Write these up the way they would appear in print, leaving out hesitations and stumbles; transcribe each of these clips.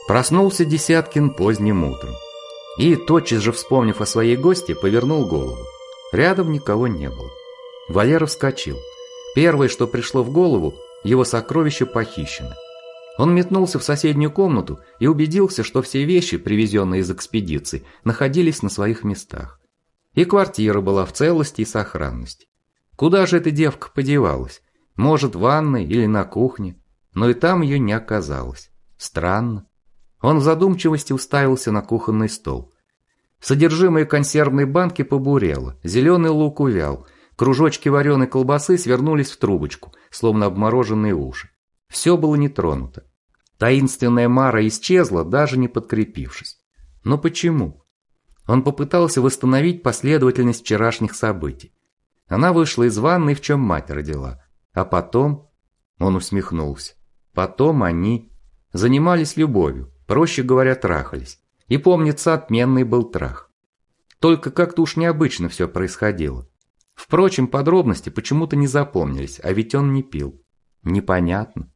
Проснулся Десяткин поздним утром. И, тотчас же вспомнив о своей гости, повернул голову. Рядом никого не было. Валера вскочил. Первое, что пришло в голову, его сокровище похищено. Он метнулся в соседнюю комнату и убедился, что все вещи, привезенные из экспедиции, находились на своих местах. И квартира была в целости и сохранности. Куда же эта девка подевалась? Может, в ванной или на кухне? Но и там ее не оказалось. Странно. Он в задумчивости уставился на кухонный стол. Содержимое консервной банки побурело, зеленый лук увял, кружочки вареной колбасы свернулись в трубочку, словно обмороженные уши. Все было не тронуто. Таинственная Мара исчезла, даже не подкрепившись. Но почему? Он попытался восстановить последовательность вчерашних событий. Она вышла из ванной, в чем мать родила. А потом... Он усмехнулся. Потом они занимались любовью, проще говоря, трахались. И, помнится, отменный был трах. Только как-то уж необычно все происходило. Впрочем, подробности почему-то не запомнились, а ведь он не пил. Непонятно.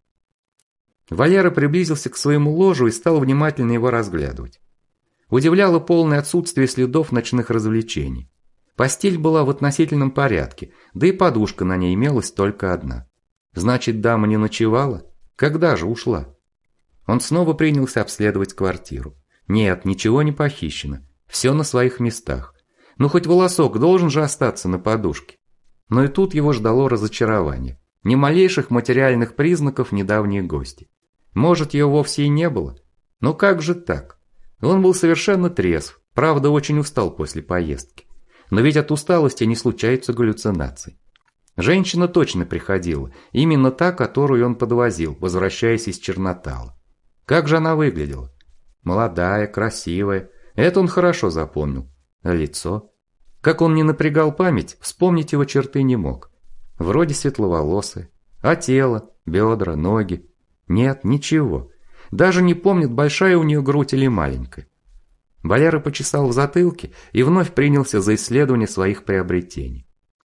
Валера приблизился к своему ложу и стал внимательно его разглядывать. Удивляло полное отсутствие следов ночных развлечений. Постель была в относительном порядке, да и подушка на ней имелась только одна. Значит, дама не ночевала? Когда же ушла? Он снова принялся обследовать квартиру. Нет, ничего не похищено. Все на своих местах. Ну, хоть волосок должен же остаться на подушке. Но и тут его ждало разочарование. Ни малейших материальных признаков недавней гости. Может, ее вовсе и не было? Но как же так? Он был совершенно трезв, правда, очень устал после поездки. Но ведь от усталости не случаются галлюцинации. Женщина точно приходила, именно та, которую он подвозил, возвращаясь из Чернотала. Как же она выглядела? Молодая, красивая, это он хорошо запомнил. А лицо? Как он не напрягал память, вспомнить его черты не мог. Вроде светловолосая. А тело, бедра, ноги? Нет, ничего. Даже не помнит, большая у нее грудь или маленькая. Валера почесал в затылке и вновь принялся за исследование своих приобретений.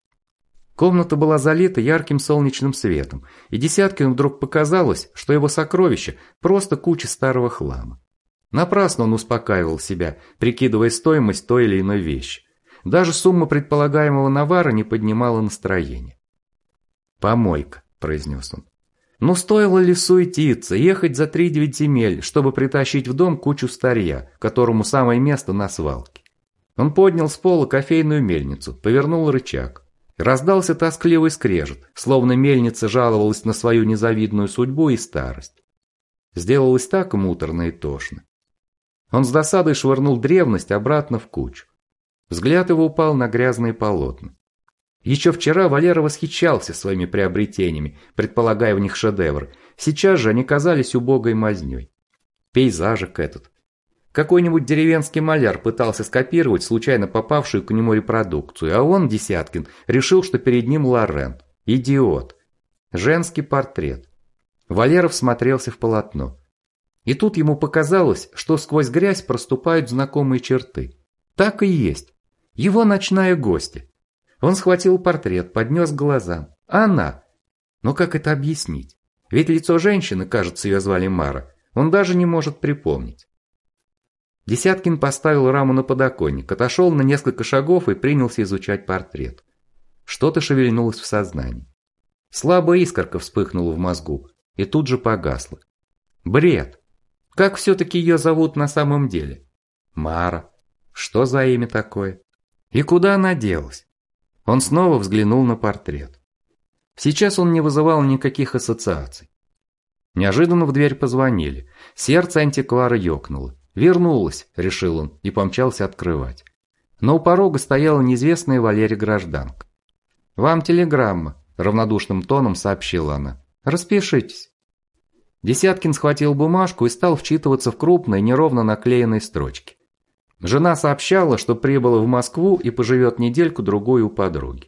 Комната была залита ярким солнечным светом, и Десяткину вдруг показалось, что его сокровище просто куча старого хлама. Напрасно он успокаивал себя, прикидывая стоимость той или иной вещи. Даже сумма предполагаемого навара не поднимала настроение. «Помойка», – произнес он. Ну стоило ли суетиться, ехать за 3-9 земель, чтобы притащить в дом кучу старья, которому самое место на свалке? Он поднял с пола кофейную мельницу, повернул рычаг. Раздался тоскливый скрежет, словно мельница жаловалась на свою незавидную судьбу и старость. Сделалось так муторно и тошно. Он с досадой швырнул древность обратно в кучу. Взгляд его упал на грязные полотна. Еще вчера Валера восхищался своими приобретениями, предполагая в них шедевр. Сейчас же они казались убогой мазней. Пейзажик этот. Какой-нибудь деревенский маляр пытался скопировать случайно попавшую к нему репродукцию, а он, Десяткин, решил, что перед ним Лорен. Идиот. Женский портрет. Валера всмотрелся в полотно. И тут ему показалось, что сквозь грязь проступают знакомые черты. Так и есть. Его ночная гостья. Он схватил портрет, поднес к глазам. Она. Но как это объяснить? Ведь лицо женщины, кажется, ее звали Мара, он даже не может припомнить. Десяткин поставил раму на подоконник, отошел на несколько шагов и принялся изучать портрет. Что-то шевельнулось в сознании. Слабая искорка вспыхнула в мозгу и тут же погасла. Бред! Как все-таки ее зовут на самом деле? Мара. Что за имя такое? И куда она делась? Он снова взглянул на портрет. Сейчас он не вызывал никаких ассоциаций. Неожиданно в дверь позвонили. Сердце антиквара ёкнуло. «Вернулась», — решил он, и помчался открывать. Но у порога стояла неизвестная Валере гражданка. «Вам телеграмма», — равнодушным тоном сообщила она. «Распишитесь». Десяткин схватил бумажку и стал вчитываться в крупные, неровно наклеенные строчки. Жена сообщала, что прибыла в Москву и поживет недельку-другую у подруги.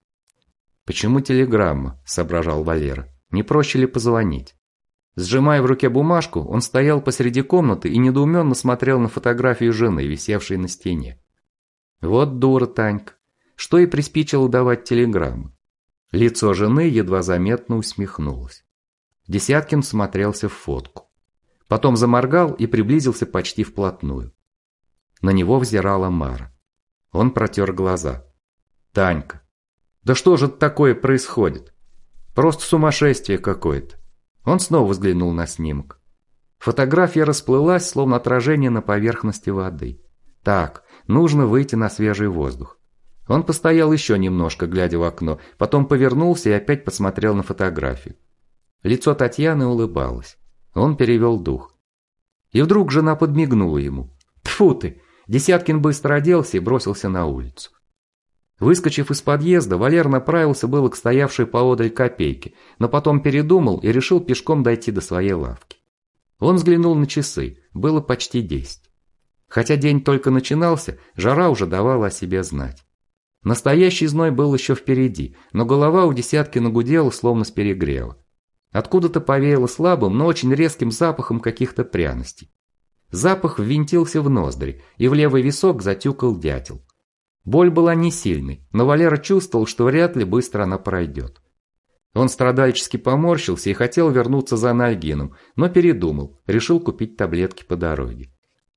«Почему телеграмма?» – соображал Валера. «Не проще ли позвонить?» Сжимая в руке бумажку, он стоял посреди комнаты и недоуменно смотрел на фотографию жены, висевшей на стене. Вот дура Танька. Что ей приспичило давать телеграмму? Лицо жены едва заметно усмехнулось. Десяткин смотрелся в фотку. Потом заморгал и приблизился почти вплотную. На него взирала Мара. Он протер глаза. Танька. Да что же такое происходит? Просто сумасшествие какое-то. Он снова взглянул на снимок. Фотография расплылась, словно отражение на поверхности воды. Так, нужно выйти на свежий воздух. Он постоял еще немножко, глядя в окно, потом повернулся и опять посмотрел на фотографию. Лицо Татьяны улыбалось. Он перевел дух. И вдруг жена подмигнула ему. Тьфу ты! Десяткин быстро оделся и бросился на улицу. Выскочив из подъезда, Валер направился было к стоявшей поодаль Копейке, но потом передумал и решил пешком дойти до своей лавки. Он взглянул на часы, было почти 10. Хотя день только начинался, жара уже давала о себе знать. Настоящий зной был еще впереди, но голова у Десяткина гудела, словно с перегрева. Откуда-то повеяло слабым, но очень резким запахом каких-то пряностей. Запах ввинтился в ноздри, и в левый висок затюкал дятел. Боль была не сильной, но Валера чувствовал, что вряд ли быстро она пройдет. Он страдальчески поморщился и хотел вернуться за анальгином, но передумал, решил купить таблетки по дороге.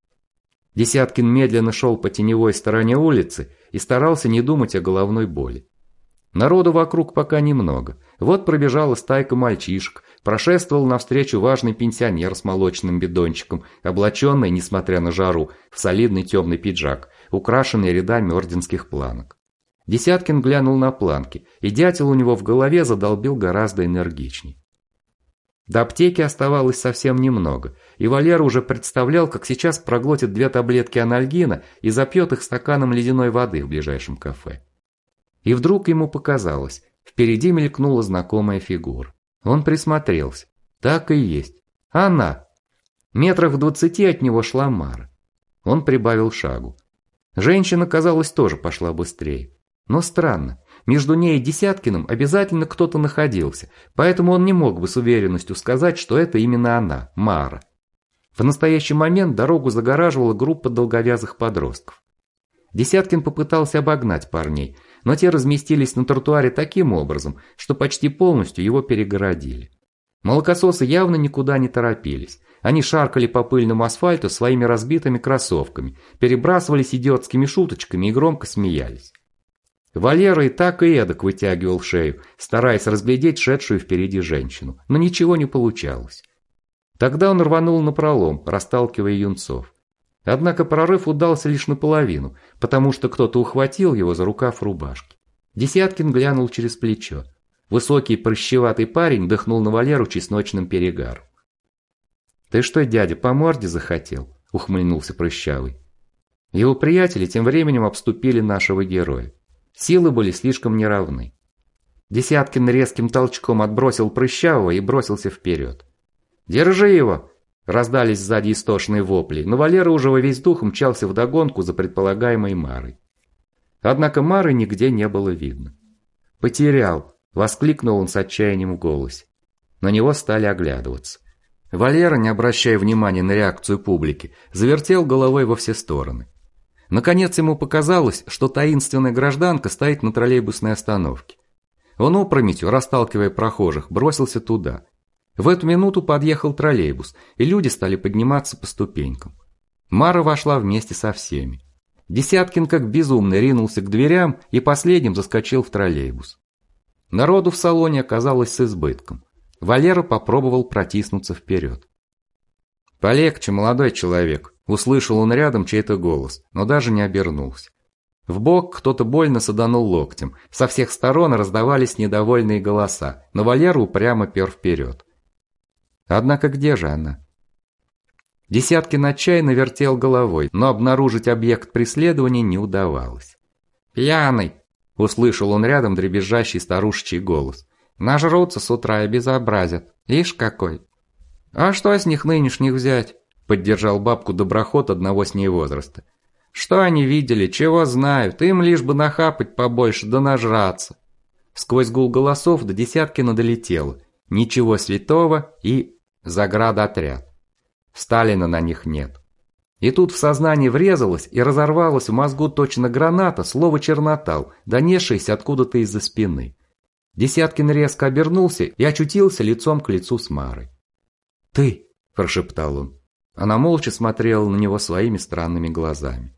Десяткин медленно шел по теневой стороне улицы и старался не думать о головной боли. Народу вокруг пока немного. Вот пробежала стайка мальчишек, прошествовал навстречу важный пенсионер с молочным бидончиком, облаченный, несмотря на жару, в солидный темный пиджак, украшенный рядами орденских планок. Десяткин глянул на планки, и дятел у него в голове задолбил гораздо энергичней. До аптеки оставалось совсем немного, и Валера уже представлял, как сейчас проглотит 2 таблетки анальгина и запьет их стаканом ледяной воды в ближайшем кафе. И вдруг ему показалось, впереди мелькнула знакомая фигура. Он присмотрелся. Так и есть. Она. Метрах в 20 от него шла Мара. Он прибавил шагу. Женщина, казалось, тоже пошла быстрее. Но странно, между ней и Десяткиным обязательно кто-то находился, поэтому он не мог бы с уверенностью сказать, что это именно она, Мара. В настоящий момент дорогу загораживала группа долговязых подростков. Десяткин попытался обогнать парней, но те разместились на тротуаре таким образом, что почти полностью его перегородили. Молокососы явно никуда не торопились. Они шаркали по пыльному асфальту своими разбитыми кроссовками, перебрасывались идиотскими шуточками и громко смеялись. Валера и так и эдак вытягивал шею, стараясь разглядеть шедшую впереди женщину, но ничего не получалось. Тогда он рванул напролом, расталкивая юнцов. Однако прорыв удался лишь наполовину, потому что кто-то ухватил его за рукав рубашки. Десяткин глянул через плечо. Высокий прыщеватый парень дыхнул на Валеру чесночным перегаром. «Ты что, дядя, по морде захотел?» – ухмыльнулся прыщавый. Его приятели тем временем обступили нашего героя. Силы были слишком неравны. Десяткин резким толчком отбросил прыщавого и бросился вперед. «Держи его!» Раздались сзади истошные вопли, но Валера уже во весь дух мчался вдогонку за предполагаемой Марой. Однако Мары нигде не было видно. «Потерял!» – воскликнул он с отчаянием в голосе. На него стали оглядываться. Валера, не обращая внимания на реакцию публики, завертел головой во все стороны. Наконец ему показалось, что таинственная гражданка стоит на троллейбусной остановке. Он опрометью, расталкивая прохожих, бросился туда. В эту минуту подъехал троллейбус, и люди стали подниматься по ступенькам. Мара вошла вместе со всеми. Десяткин как безумный ринулся к дверям и последним заскочил в троллейбус. Народу в салоне оказалось с избытком. Валера попробовал протиснуться вперед. «Полегче, молодой человек», – услышал он рядом чей-то голос, но даже не обернулся. Вбок кто-то больно саданул локтем, со всех сторон раздавались недовольные голоса, но Валера упрямо пер вперед. Однако где же она? Десяткин отчаянно вертел головой, но обнаружить объект преследования не удавалось. «Пьяный!» – услышал он рядом дребезжащий старушечий голос. «Нажрутся с утра и безобразят. Ишь какой!» «А что с них нынешних взять?» – поддержал бабку доброхот одного с ней возраста. «Что они видели, чего знают, им лишь бы нахапать побольше да нажраться». Сквозь гул голосов до Десяткина долетело. Ничего святого и заградотряд. Сталина на них нет. И тут в сознание врезалось и разорвалось в мозгу точно граната слово «чернотал», донесшееся откуда-то из-за спины. Десяткин резко обернулся и очутился лицом к лицу с Марой. «Ты!» – прошептал он. Она молча смотрела на него своими странными глазами.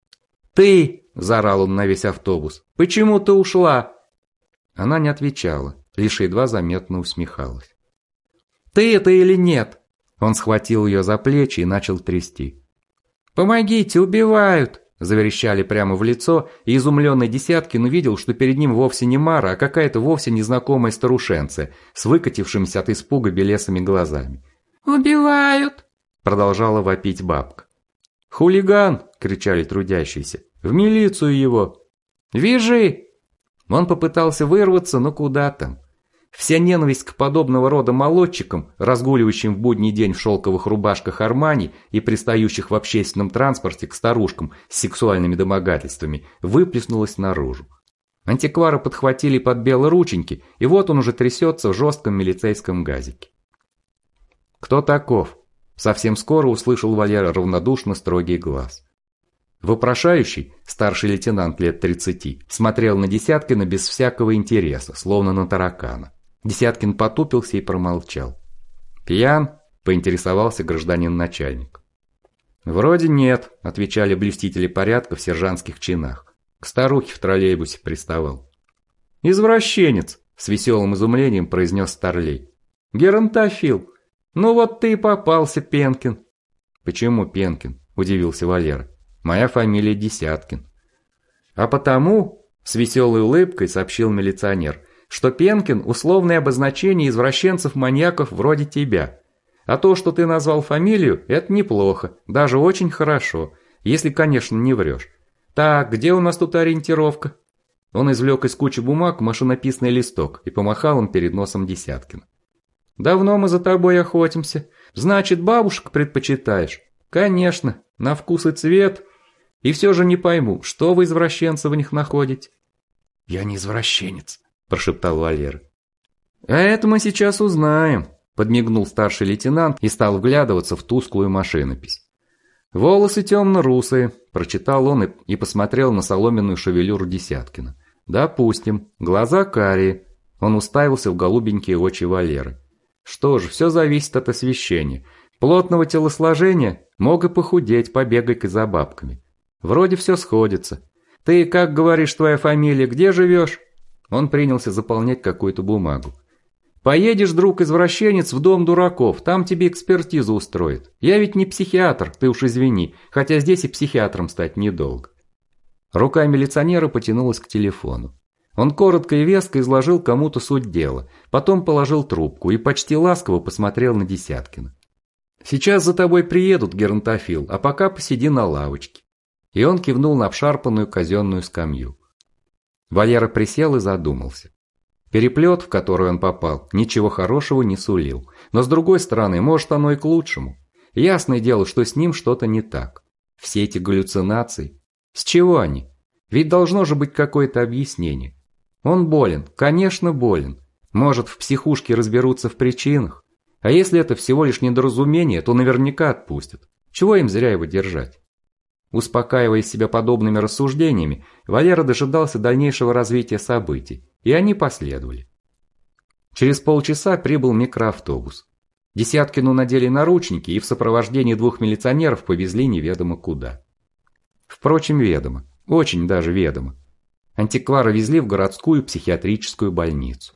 «Ты!» – заорал он на весь автобус. «Почему ты ушла?» Она не отвечала, лишь едва заметно усмехалась. «Ты это или нет?» Он схватил ее за плечи и начал трясти. «Помогите, убивают!» – заверещали прямо в лицо, и изумленный Десяткин увидел, что перед ним вовсе не Мара, а какая-то вовсе незнакомая старушенция с выкатившимися от испуга белесыми глазами. «Убивают!» – продолжала вопить бабка. «Хулиган!» – кричали трудящиеся. «В милицию его!» «Вяжи!» Он попытался вырваться, но куда там. Вся ненависть к подобного рода молодчикам, разгуливающим в будний день в шелковых рубашках Армани и пристающих в общественном транспорте к старушкам с сексуальными домогательствами, выплеснулась наружу. Антиквара подхватили под белорученьки, и вот он уже трясется в жестком милицейском газике. «Кто таков?» – совсем скоро услышал Валера равнодушно строгий глаз. Вопрошающий, старший лейтенант лет 30, смотрел на Десяткина без всякого интереса, словно на таракана. Десяткин потупился и промолчал. «Пьян?» – поинтересовался гражданин-начальник. «Вроде нет», – отвечали блюстители порядка в сержантских чинах. К старухе в троллейбусе приставал. «Извращенец!» – с веселым изумлением произнес старлей. «Геронтофил! Ну вот ты и попался, Пенкин!» «Почему Пенкин?» – удивился Валера. «Моя фамилия Десяткин». «А потому», – с веселой улыбкой сообщил милиционер, что Пенкин – условное обозначение извращенцев-маньяков вроде тебя. А то, что ты назвал фамилию, это неплохо, даже очень хорошо, если, конечно, не врешь. Так, где у нас тут ориентировка?» Он извлек из кучи бумаг машинописный листок и помахал им перед носом Десяткина. «Давно мы за тобой охотимся. Значит, бабушек предпочитаешь?» «Конечно, на вкус и цвет. И все же не пойму, что вы, извращенцы, в них находите?» «Я не извращенец», – прошептал Валера. «А это мы сейчас узнаем», – подмигнул старший лейтенант и стал вглядываться в тусклую машинопись. «Волосы темно-русые», – прочитал он и посмотрел на соломенную шевелюру Десяткина. «Допустим. Глаза карие». Он уставился в голубенькие очи Валеры. «Что ж, все зависит от освещения. Плотного телосложения мог и похудеть, побегай-ка за бабками. Вроде все сходится. Ты, как говоришь, твоя фамилия, где живешь?» Он принялся заполнять какую-то бумагу. «Поедешь, друг-извращенец, в дом дураков, там тебе экспертизу устроят. Я ведь не психиатр, ты уж извини, хотя здесь и психиатром стать недолго». Рука милиционера потянулась к телефону. Он коротко и веско изложил кому-то суть дела, потом положил трубку и почти ласково посмотрел на Десяткина. «Сейчас за тобой приедут, геронтофил, а пока посиди на лавочке». И он кивнул на обшарпанную казенную скамью. Валера присел и задумался. Переплет, в который он попал, ничего хорошего не сулил. Но с другой стороны, может, оно и к лучшему. Ясное дело, что с ним что-то не так. Все эти галлюцинации. С чего они? Ведь должно же быть какое-то объяснение. Он болен, конечно болен. Может, в психушке разберутся в причинах. А если это всего лишь недоразумение, то наверняка отпустят. Чего им зря его держать? Успокаивая себя подобными рассуждениями, Валера дожидался дальнейшего развития событий, и они последовали. Через полчаса прибыл микроавтобус. Десяткину надели наручники и в сопровождении 2 милиционеров повезли неведомо куда. Впрочем, ведомо, очень даже ведомо. Антиквара везли в городскую психиатрическую больницу.